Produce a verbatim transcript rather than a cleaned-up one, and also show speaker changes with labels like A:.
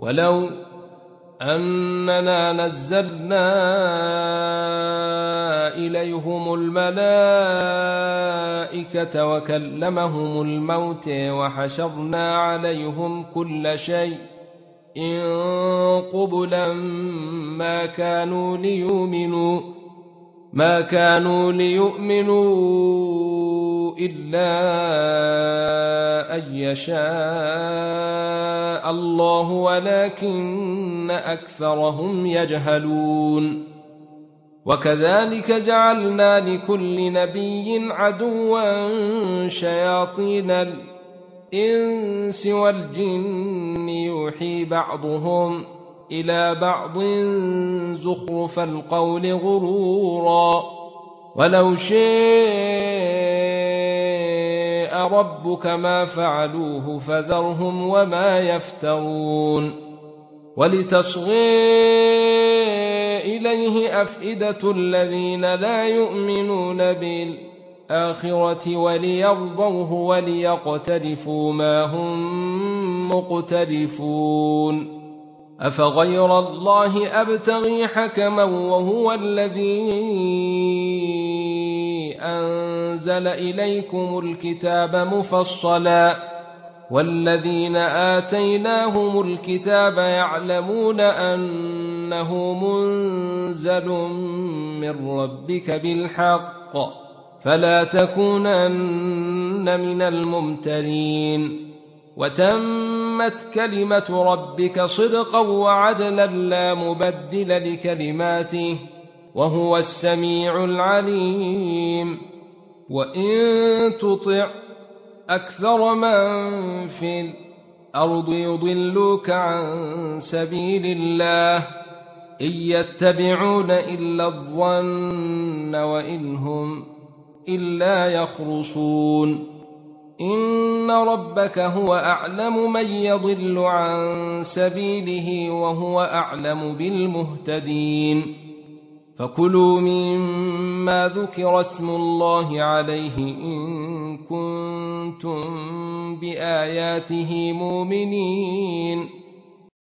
A: ولو أننا نزلنا إليهم الملائكة وكلمهم الموت وحشرنا عليهم كل شيء إن قبلا ما كانوا ليؤمنوا ما كانوا ليؤمنوا إلا أن يشاء الله ولكن أكثرهم يجهلون. وكذلك جعلنا لكل نبي عدوا شياطين الإنس والجن يوحي بعضهم إلى بعض زخرف القول غرورا ولو شاء ربك ما فعلوه فذرهم وما يفترون. ولتصغي إليه أفئدة الذين لا يؤمنون بالآخرة وليرضوه وليقترفوا ما هم مقترفون. أفغير الله أبتغي حكما وهو الذي أنزل إليكم الكتاب مفصلا والذين آتيناهم الكتاب يعلمون أنه منزل من ربك بالحق فلا تكونن من الممترين. وتمت كلمة ربك صدقا وعدلا لا مبدل لكلماته وهو السميع العليم. وإن تطع أكثر من في الأرض يضلوك عن سبيل الله إن يتبعون إلا الظن وإن هم إلا يخرصون. إن ربك هو أعلم من يضل عن سبيله وهو أعلم بالمهتدين. فكلوا مما ذكر اسم الله عليه إن كنتم بآياته مؤمنين.